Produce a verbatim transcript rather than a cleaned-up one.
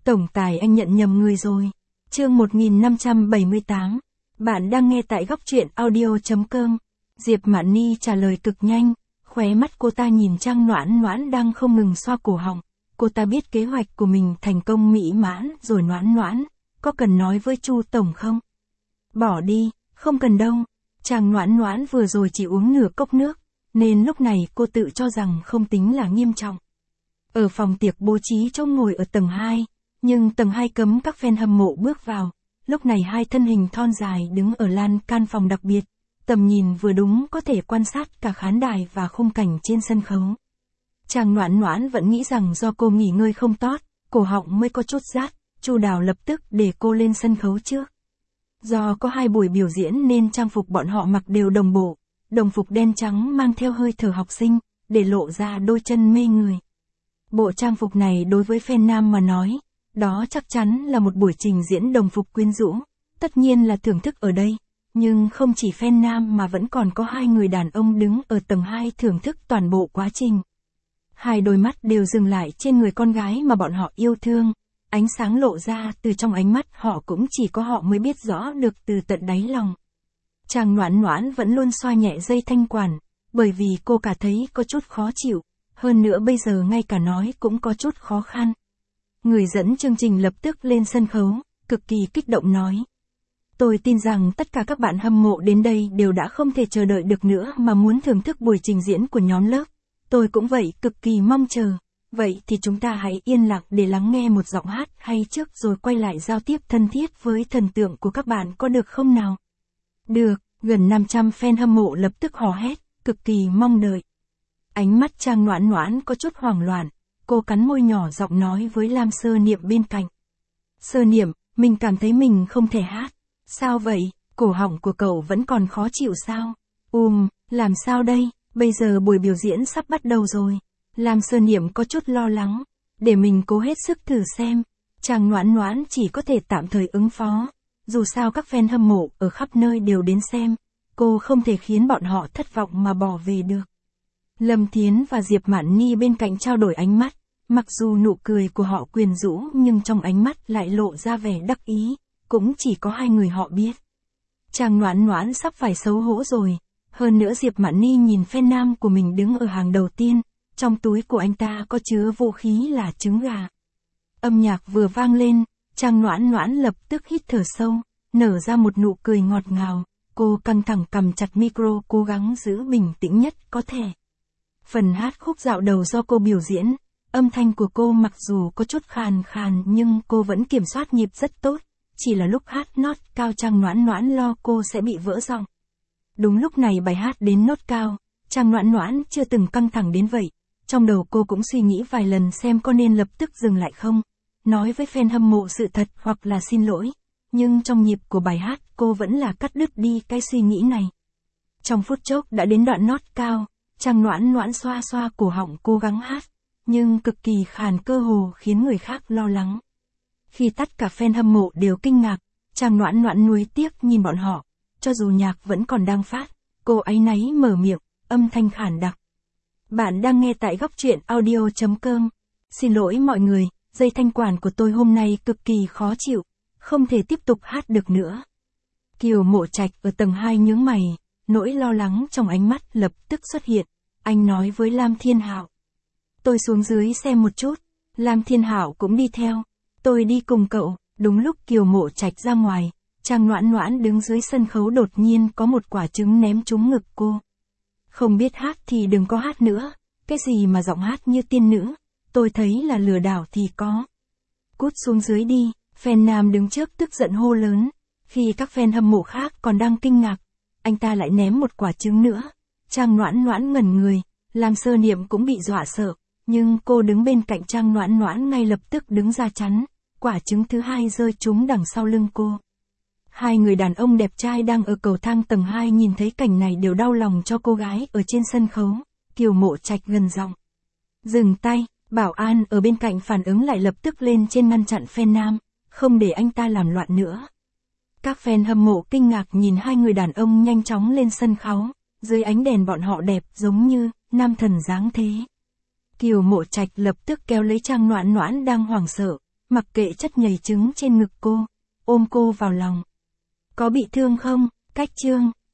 Tổng tài anh nhận nhầm người rồi. Chương một nghìn năm trăm bảy mươi tám. Bạn đang nghe tại góc truyện audio chấm com. Diệp Mạn Ni trả lời cực nhanh, khóe mắt cô ta nhìn Trang Noãn Noãn đang không ngừng xoa cổ họng. Cô ta biết kế hoạch của mình thành công mỹ mãn rồi. Noãn Noãn, có cần nói với Chu tổng không? Bỏ đi, không cần đâu. Trang Noãn Noãn vừa rồi chỉ uống nửa cốc nước, nên lúc này cô tự cho rằng không tính là nghiêm trọng. Ở phòng tiệc bố trí chỗ ngồi ở tầng hai, nhưng tầng hai cấm các fan hâm mộ bước vào. Lúc này hai thân hình thon dài đứng ở lan can phòng đặc biệt, tầm nhìn vừa đúng có thể quan sát cả khán đài và khung cảnh trên sân khấu. Trang Noãn Noãn vẫn nghĩ rằng do cô nghỉ ngơi không tốt, cổ họng mới có chút rát, Chu Đào lập tức để cô lên sân khấu trước. Do có hai buổi biểu diễn nên trang phục bọn họ mặc đều đồng bộ, đồng phục đen trắng mang theo hơi thở học sinh, để lộ ra đôi chân mê người. Bộ trang phục này đối với fan nam mà nói, đó chắc chắn là một buổi trình diễn đồng phục quyến rũ, tất nhiên là thưởng thức ở đây, nhưng không chỉ fan nam mà vẫn còn có hai người đàn ông đứng ở tầng hai thưởng thức toàn bộ quá trình. Hai đôi mắt đều dừng lại trên người con gái mà bọn họ yêu thương, ánh sáng lộ ra từ trong ánh mắt họ cũng chỉ có họ mới biết rõ được từ tận đáy lòng. Trang Noãn Noãn vẫn luôn xoa nhẹ dây thanh quản, bởi vì cô cả thấy có chút khó chịu, hơn nữa bây giờ ngay cả nói cũng có chút khó khăn. Người dẫn chương trình lập tức lên sân khấu, cực kỳ kích động nói. Tôi tin rằng tất cả các bạn hâm mộ đến đây đều đã không thể chờ đợi được nữa mà muốn thưởng thức buổi trình diễn của nhóm lớp. Tôi cũng vậy, cực kỳ mong chờ. Vậy thì chúng ta hãy yên lặng để lắng nghe một giọng hát hay trước rồi quay lại giao tiếp thân thiết với thần tượng của các bạn có được không nào? Được, gần năm trăm fan hâm mộ lập tức hò hét, cực kỳ mong đợi. Ánh mắt Trang Noãn Noãn có chút hoảng loạn, cô cắn môi nhỏ giọng nói với Lam Sơ Niệm bên cạnh. Sơ Niệm, mình cảm thấy mình không thể hát. Sao vậy, cổ họng của cậu vẫn còn khó chịu sao? Ùm, làm sao đây, bây giờ buổi biểu diễn sắp bắt đầu rồi. Lam Sơ Niệm có chút lo lắng, để mình cố hết sức thử xem. Trang Noãn Noãn chỉ có thể tạm thời ứng phó, dù sao các fan hâm mộ ở khắp nơi đều đến xem, cô không thể khiến bọn họ thất vọng mà bỏ về được. Lâm Thiến và Diệp Mạn Ni bên cạnh trao đổi ánh mắt, mặc dù nụ cười của họ quyến rũ nhưng trong ánh mắt lại lộ ra vẻ đắc ý, cũng chỉ có hai người họ biết. Trang Noãn Noãn sắp phải xấu hổ rồi, hơn nữa Diệp Mạn Ni nhìn fan nam của mình đứng ở hàng đầu tiên, trong túi của anh ta có chứa vũ khí là trứng gà. Âm nhạc vừa vang lên, Trang Noãn Noãn lập tức hít thở sâu, nở ra một nụ cười ngọt ngào, cô căng thẳng cầm chặt micro cố gắng giữ bình tĩnh nhất có thể. Phần hát khúc dạo đầu do cô biểu diễn, âm thanh của cô mặc dù có chút khàn khàn nhưng cô vẫn kiểm soát nhịp rất tốt, chỉ là lúc hát nốt cao Trang Noãn Noãn lo cô sẽ bị vỡ giọng. Đúng lúc này bài hát đến nốt cao, Trang Noãn Noãn chưa từng căng thẳng đến vậy, trong đầu cô cũng suy nghĩ vài lần xem có nên lập tức dừng lại không, nói với fan hâm mộ sự thật hoặc là xin lỗi, nhưng trong nhịp của bài hát cô vẫn là cắt đứt đi cái suy nghĩ này. Trong phút chốc đã đến đoạn nốt cao, Trang Noãn Noãn xoa xoa cổ họng cố gắng hát, nhưng cực kỳ khàn cơ hồ khiến người khác lo lắng. Khi tất cả fan hâm mộ đều kinh ngạc, Trang Noãn Noãn nuối tiếc nhìn bọn họ, cho dù nhạc vẫn còn đang phát, cô áy náy mở miệng, âm thanh khàn đặc. Bạn đang nghe tại góc truyện audio chấm com. Xin lỗi mọi người, dây thanh quản của tôi hôm nay cực kỳ khó chịu, không thể tiếp tục hát được nữa. Kiều Mộ Trạch ở tầng hai nhướng mày, nỗi lo lắng trong ánh mắt lập tức xuất hiện, anh nói với Lam Thiên Hạo. Tôi xuống dưới xem một chút, Lam Thiên Hạo cũng đi theo, tôi đi cùng cậu. Đúng lúc Kiều Mộ Trạch ra ngoài, Trang Noãn Noãn đứng dưới sân khấu đột nhiên có một quả trứng ném trúng ngực cô. Không biết hát thì đừng có hát nữa, cái gì mà giọng hát như tiên nữ, tôi thấy là lừa đảo thì có. Cút xuống dưới đi, fan nam đứng trước tức giận hô lớn, khi các fan hâm mộ khác còn đang kinh ngạc, anh ta lại ném một quả trứng nữa. Trang Noãn Noãn ngẩn người, Lam Sơ Niệm cũng bị dọa sợ, nhưng cô đứng bên cạnh Trang Noãn Noãn ngay lập tức đứng ra chắn, quả trứng thứ hai rơi trúng đằng sau lưng cô. Hai người đàn ông đẹp trai đang ở cầu thang tầng hai nhìn thấy cảnh này đều đau lòng cho cô gái ở trên sân khấu. Kiều Mộ Trạch gần giọng. Dừng tay, bảo an ở bên cạnh phản ứng lại lập tức lên trên ngăn chặn fan nam, không để anh ta làm loạn nữa. Các fan hâm mộ kinh ngạc nhìn hai người đàn ông nhanh chóng lên sân khấu, dưới ánh đèn bọn họ đẹp giống như nam thần dáng thế. Kiều Mộ Trạch lập tức kéo lấy Trang Noãn Noãn đang hoảng sợ, mặc kệ chất nhầy trứng trên ngực cô, ôm cô vào lòng. Có bị thương không, Cách Trương?